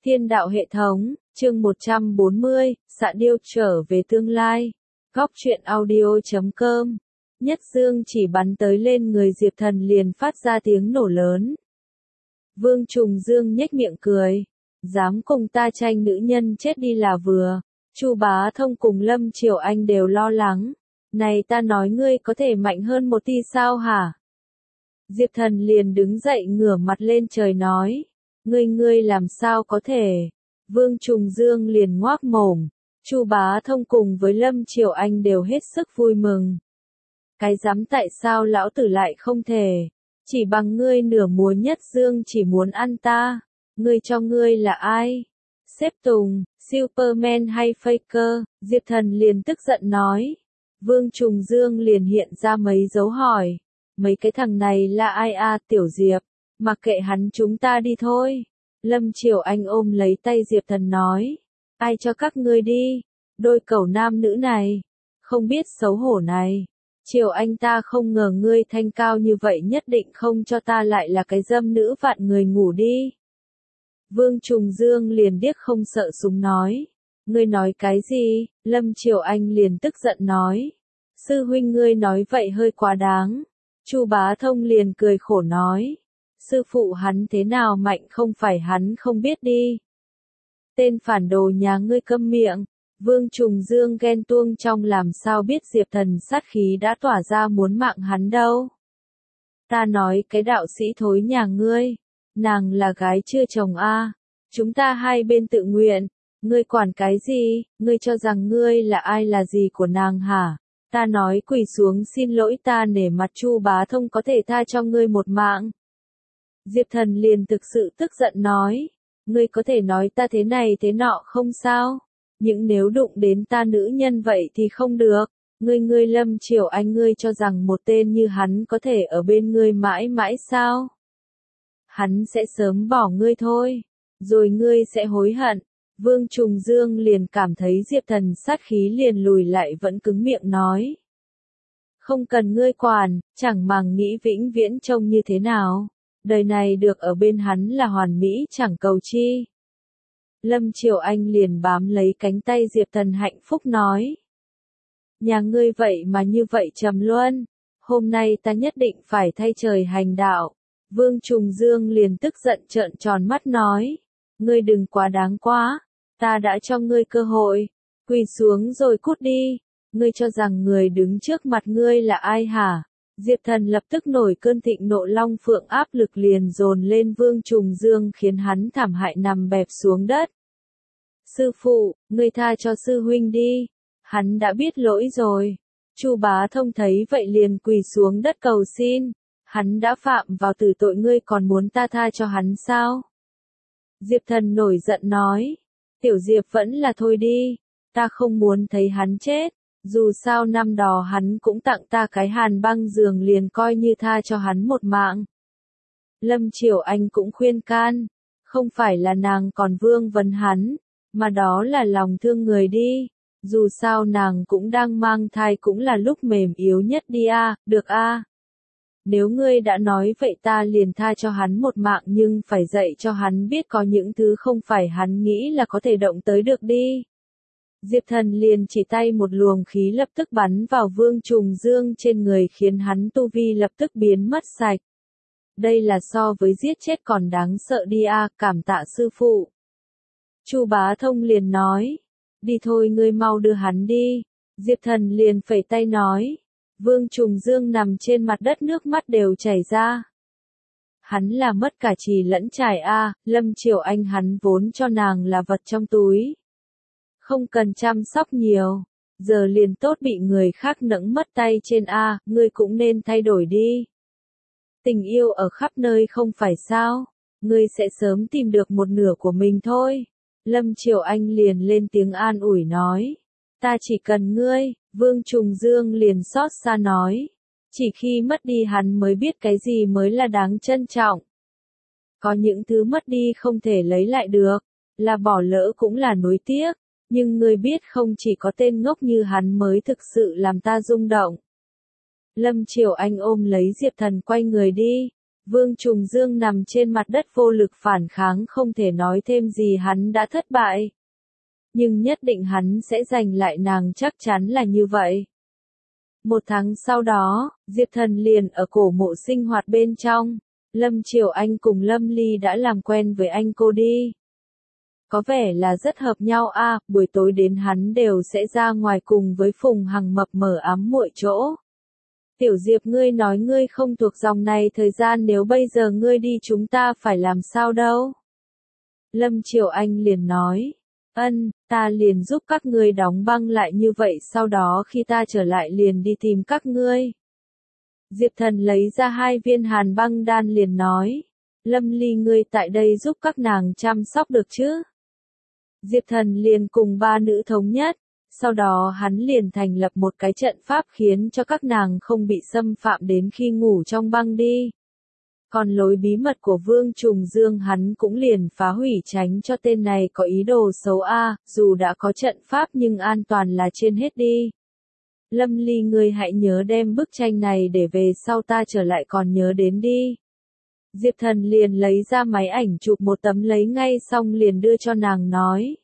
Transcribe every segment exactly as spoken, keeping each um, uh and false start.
Thiên đạo hệ thống, chương một trăm bốn mươi, Xạ Điêu trở về tương lai. Góc truyện audio chấm com. Nhất dương chỉ bắn tới lên người Diệp Thần liền phát ra tiếng nổ lớn. Vương Trùng Dương nhếch miệng cười. Dám cùng ta tranh nữ nhân chết đi là vừa. Chu Bá Thông cùng Lâm Triều Anh đều lo lắng. Này ta nói ngươi có thể mạnh hơn một tí sao hả? Diệp Thần liền đứng dậy ngửa mặt lên trời nói. Ngươi ngươi làm sao có thể? Vương Trùng Dương liền ngoác mồm. Chu Bá Thông cùng với Lâm Triều Anh đều hết sức vui mừng. Cái dám tại sao lão tử lại không thể? Chỉ bằng ngươi nửa múa nhất dương chỉ muốn ăn ta. Ngươi cho ngươi là ai? Xếp Tùng, Superman hay Faker? Diệp Thần liền tức giận nói. Vương Trùng Dương liền hiện ra mấy dấu hỏi. Mấy cái thằng này là ai à Tiểu Diệp? Mặc kệ hắn chúng ta đi thôi. Lâm Triều Anh ôm lấy tay Diệp Thần nói. Ai cho các ngươi đi? Đôi cẩu nam nữ này. Không biết xấu hổ này. Triều Anh ta không ngờ ngươi thanh cao như vậy nhất định không cho ta lại là cái dâm nữ vạn người ngủ đi. Vương Trùng Dương liền điếc không sợ súng nói. Ngươi nói cái gì? Lâm Triều Anh liền tức giận nói. Sư huynh ngươi nói vậy hơi quá đáng. Chu Bá Thông liền cười khổ nói. Sư phụ hắn thế nào mạnh không phải hắn không biết đi. Tên phản đồ nhà ngươi câm miệng. Vương Trùng Dương ghen tuông trong làm sao biết Diệp Thần sát khí đã tỏa ra muốn mạng hắn đâu. Ta nói cái đạo sĩ thối nhà ngươi. Nàng là gái chưa chồng a à. Chúng ta hai bên tự nguyện. Ngươi quản cái gì? Ngươi cho rằng ngươi là ai là gì của nàng hả? Ta nói quỳ xuống xin lỗi ta nể mặt Chu Bá Thông có thể tha cho ngươi một mạng. Diệp Thần liền thực sự tức giận nói. Ngươi có thể nói ta thế này thế nọ không sao. Nhưng nếu đụng đến ta nữ nhân vậy thì không được. Ngươi ngươi Lâm Triều Anh ngươi cho rằng một tên như hắn có thể ở bên ngươi mãi mãi sao? Hắn sẽ sớm bỏ ngươi thôi. Rồi ngươi sẽ hối hận. Vương Trùng Dương liền cảm thấy Diệp Thần sát khí liền lùi lại vẫn cứng miệng nói. Không cần ngươi quản, chẳng màng nghĩ vĩnh viễn trông như thế nào. Đời này được ở bên hắn là hoàn mỹ chẳng cầu chi. Lâm Triều Anh liền bám lấy cánh tay Diệp Thần hạnh phúc nói. Nhà ngươi vậy mà như vậy trầm luân. Hôm nay ta nhất định phải thay trời hành đạo. Vương Trùng Dương liền tức giận trợn tròn mắt nói. Ngươi đừng quá đáng quá. Ta đã cho ngươi cơ hội. Quỳ xuống rồi cút đi. Ngươi cho rằng người đứng trước mặt ngươi là ai hả? Diệp Thần lập tức nổi cơn thịnh nộ long phượng áp lực liền dồn lên Vương Trùng Dương khiến hắn thảm hại nằm bẹp xuống đất. Sư phụ, ngươi tha cho sư huynh đi. Hắn đã biết lỗi rồi. Chu Bá Thông thấy vậy liền quỳ xuống đất cầu xin. Hắn đã phạm vào tử tội ngươi còn muốn ta tha cho hắn sao? Diệp Thần nổi giận nói. Tiểu Diệp vẫn là thôi đi. Ta không muốn thấy hắn chết. Dù sao năm đó hắn cũng tặng ta cái hàn băng giường liền coi như tha cho hắn một mạng. Lâm Triều Anh cũng khuyên can. Không phải là nàng còn vương vấn hắn. Mà đó là lòng thương người đi. Dù sao nàng cũng đang mang thai cũng là lúc mềm yếu nhất đi a à, được a à. Nếu ngươi đã nói vậy ta liền tha cho hắn một mạng nhưng phải dạy cho hắn biết có những thứ không phải hắn nghĩ là có thể động tới được đi. Diệp Thần liền chỉ tay một luồng khí lập tức bắn vào Vương Trùng Dương trên người khiến hắn tu vi lập tức biến mất sạch. Đây là so với giết chết còn đáng sợ đi a à, cảm tạ sư phụ. Chu Bá Thông liền nói. Đi thôi ngươi mau đưa hắn đi. Diệp Thần liền phẩy tay nói. Vương Trùng Dương nằm trên mặt đất nước mắt đều chảy ra. Hắn là mất cả trì lẫn trải a à, Lâm Triều Anh hắn vốn cho nàng là vật trong túi. Không cần chăm sóc nhiều. Giờ liền tốt bị người khác nẫng mất tay trên a à, ngươi cũng nên thay đổi đi. Tình yêu ở khắp nơi không phải sao. Ngươi sẽ sớm tìm được một nửa của mình thôi. Lâm Triều Anh liền lên tiếng an ủi nói. Ta chỉ cần ngươi. Vương Trùng Dương liền xót xa nói. Chỉ khi mất đi hắn mới biết cái gì mới là đáng trân trọng. Có những thứ mất đi không thể lấy lại được. Là bỏ lỡ cũng là nuối tiếc. Nhưng ngươi biết không chỉ có tên ngốc như hắn mới thực sự làm ta rung động. Lâm Triều Anh ôm lấy Diệp Thần quay người đi. Vương Trùng Dương nằm trên mặt đất vô lực phản kháng, không thể nói thêm gì, hắn đã thất bại. Nhưng nhất định hắn sẽ giành lại nàng, chắc chắn là như vậy. Một tháng sau đó, Diệp Thần liền ở cổ mộ sinh hoạt bên trong. Lâm Triều Anh cùng Lâm Ly đã làm quen với anh cô đi. Có vẻ là rất hợp nhau a, à, buổi tối đến hắn đều sẽ ra ngoài cùng với Phùng Hằng mập mờ ám muội chỗ. Tiểu Diệp, ngươi nói ngươi không thuộc dòng này, thời gian nếu bây giờ ngươi đi chúng ta phải làm sao đâu? Lâm Triều Anh liền nói, ân, ta liền giúp các ngươi đóng băng lại, như vậy sau đó khi ta trở lại liền đi tìm các ngươi. Diệp Thần lấy ra hai viên hàn băng đan liền nói, Lâm Ly, ngươi tại đây giúp các nàng chăm sóc được chứ? Diệp Thần liền cùng ba nữ thống nhất, sau đó hắn liền thành lập một cái trận pháp khiến cho các nàng không bị xâm phạm đến khi ngủ trong băng đi. Còn lối bí mật của Vương Trùng Dương hắn cũng liền phá hủy, tránh cho tên này có ý đồ xấu a, à, dù đã có trận pháp nhưng an toàn là trên hết đi. Lâm Ly, ngươi hãy nhớ đem bức tranh này để về sau ta trở lại còn nhớ đến đi. Diệp Thần liền lấy ra máy ảnh chụp một tấm lấy ngay xong liền đưa cho nàng nói.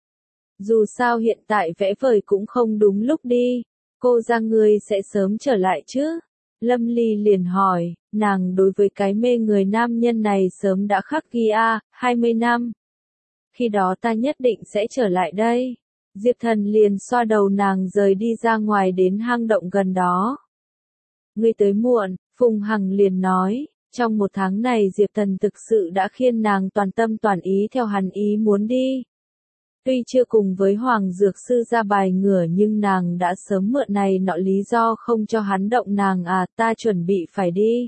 Dù sao hiện tại vẽ vời cũng không đúng lúc đi, cô ra ngươi sẽ sớm trở lại chứ? Lâm Ly liền hỏi, nàng đối với cái mê người nam nhân này sớm đã khắc ghi a, hai mươi năm. Khi đó ta nhất định sẽ trở lại đây. Diệp Thần liền xoa đầu nàng rời đi ra ngoài đến hang động gần đó. Ngươi tới muộn, Phùng Hằng liền nói, trong một tháng này Diệp Thần thực sự đã khiên nàng toàn tâm toàn ý theo hắn ý muốn đi. Tuy chưa cùng với Hoàng Dược Sư ra bài ngửa nhưng nàng đã sớm mượn này nọ lý do không cho hắn động nàng à, ta chuẩn bị phải đi.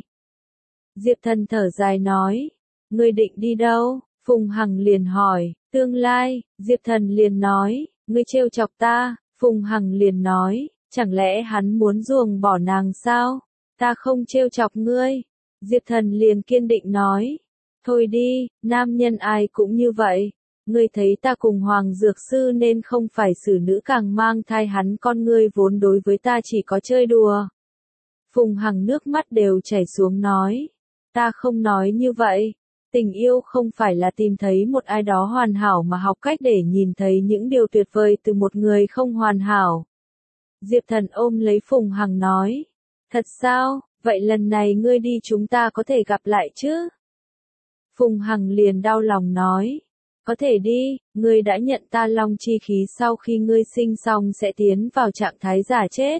Diệp Thần thở dài nói, ngươi định đi đâu? Phùng Hằng liền hỏi, tương lai. Diệp Thần liền nói, ngươi trêu chọc ta. Phùng Hằng liền nói, chẳng lẽ hắn muốn ruồng bỏ nàng sao? Ta không trêu chọc ngươi. Diệp Thần liền kiên định nói, thôi đi, nam nhân ai cũng như vậy. Ngươi thấy ta cùng Hoàng Dược Sư nên không phải xử nữ càng mang thai, hắn con ngươi vốn đối với ta chỉ có chơi đùa. Phùng Hằng nước mắt đều chảy xuống nói, ta không nói như vậy. Tình yêu không phải là tìm thấy một ai đó hoàn hảo mà học cách để nhìn thấy những điều tuyệt vời từ một người không hoàn hảo. Diệp Thần ôm lấy Phùng Hằng nói, thật sao, vậy lần này ngươi đi chúng ta có thể gặp lại chứ? Phùng Hằng liền đau lòng nói, có thể đi, ngươi đã nhận ta long chi khí sau khi ngươi sinh xong sẽ tiến vào trạng thái giả chết.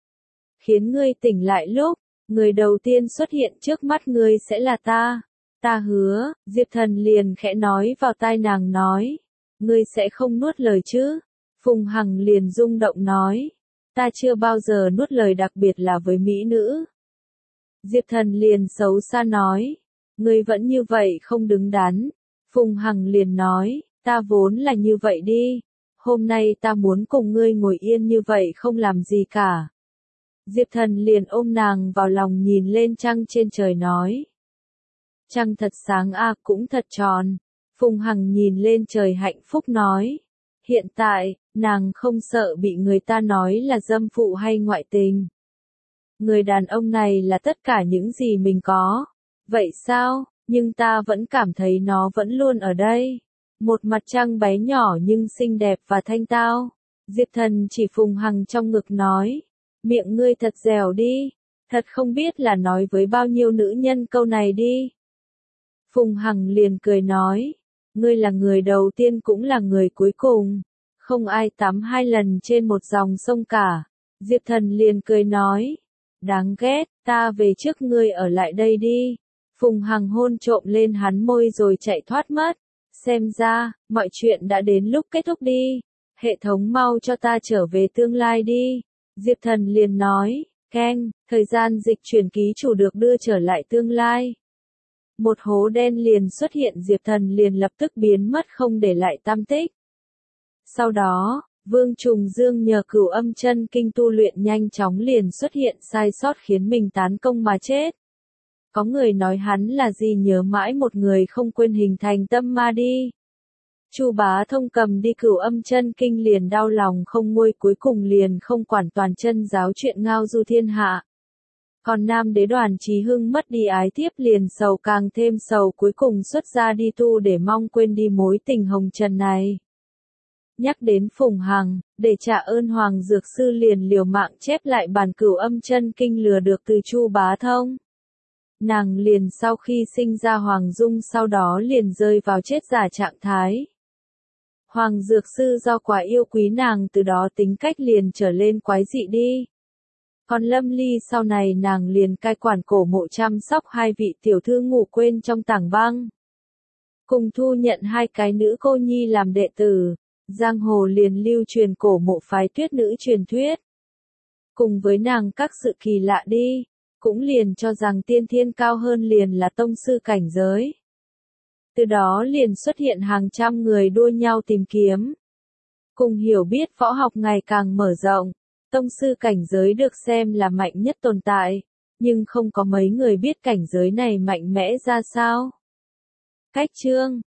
Khiến ngươi tỉnh lại lúc, người đầu tiên xuất hiện trước mắt ngươi sẽ là ta. Ta hứa. Diệp Thần liền khẽ nói vào tai nàng nói, ngươi sẽ không nuốt lời chứ? Phùng Hằng liền rung động nói, ta chưa bao giờ nuốt lời, đặc biệt là với mỹ nữ. Diệp Thần liền xấu xa nói, ngươi vẫn như vậy không đứng đắn. Phùng Hằng liền nói, ta vốn là như vậy đi. Hôm nay ta muốn cùng ngươi ngồi yên như vậy không làm gì cả. Diệp Thần liền ôm nàng vào lòng nhìn lên trăng trên trời nói. Trăng thật sáng a, à, cũng thật tròn. Phùng Hằng nhìn lên trời hạnh phúc nói. Hiện tại, nàng không sợ bị người ta nói là dâm phụ hay ngoại tình. Người đàn ông này là tất cả những gì mình có. Vậy sao? Nhưng ta vẫn cảm thấy nó vẫn luôn ở đây. Một mặt trăng bé nhỏ nhưng xinh đẹp và thanh tao. Diệp Thần chỉ Phùng Hằng trong ngực nói. Miệng ngươi thật dẻo đi. Thật không biết là nói với bao nhiêu nữ nhân câu này đi. Phùng Hằng liền cười nói. Ngươi là người đầu tiên cũng là người cuối cùng. Không ai tắm hai lần trên một dòng sông cả. Diệp Thần liền cười nói. Đáng ghét, ta về trước, ngươi ở lại đây đi. Phùng Hằng hôn trộm lên hắn môi rồi chạy thoát mất. Xem ra, mọi chuyện đã đến lúc kết thúc đi. Hệ thống mau cho ta trở về tương lai đi. Diệp Thần liền nói, keng, thời gian dịch chuyển ký chủ được đưa trở lại tương lai. Một hố đen liền xuất hiện, Diệp Thần liền lập tức biến mất không để lại tăm tích. Sau đó, Vương Trùng Dương nhờ Cửu Âm Chân Kinh tu luyện nhanh chóng liền xuất hiện sai sót khiến mình tán công mà chết. Có người nói hắn là gì nhớ mãi một người không quên hình thành tâm ma đi. Chu Bá Thông cầm đi Cửu Âm Chân Kinh liền đau lòng không nguôi, cuối cùng liền không quản toàn chân giáo chuyện ngao du thiên hạ. Còn nam đế Đoàn Chí Hưng mất đi ái thiếp liền sầu càng thêm sầu, cuối cùng xuất gia đi tu để mong quên đi mối tình hồng trần này. Nhắc đến Phùng Hằng, để trả ơn Hoàng Dược Sư liền liều mạng chép lại bản Cửu Âm Chân Kinh lừa được từ Chu Bá Thông. Nàng liền sau khi sinh ra Hoàng Dung sau đó liền rơi vào chết giả trạng thái. Hoàng Dược Sư do quá yêu quý nàng từ đó tính cách liền trở lên quái dị đi. Còn Lâm Ly sau này nàng liền cai quản cổ mộ chăm sóc hai vị tiểu thư ngủ quên trong tảng băng. Cùng thu nhận hai cái nữ cô nhi làm đệ tử, giang hồ liền lưu truyền cổ mộ phái tuyết nữ truyền thuyết. Cùng với nàng các sự kỳ lạ đi, cũng liền cho rằng tiên thiên cao hơn liền là tông sư cảnh giới. Từ đó liền xuất hiện hàng trăm người đua nhau tìm kiếm. Cùng hiểu biết võ học ngày càng mở rộng, tông sư cảnh giới được xem là mạnh nhất tồn tại, nhưng không có mấy người biết cảnh giới này mạnh mẽ ra sao. Cách chương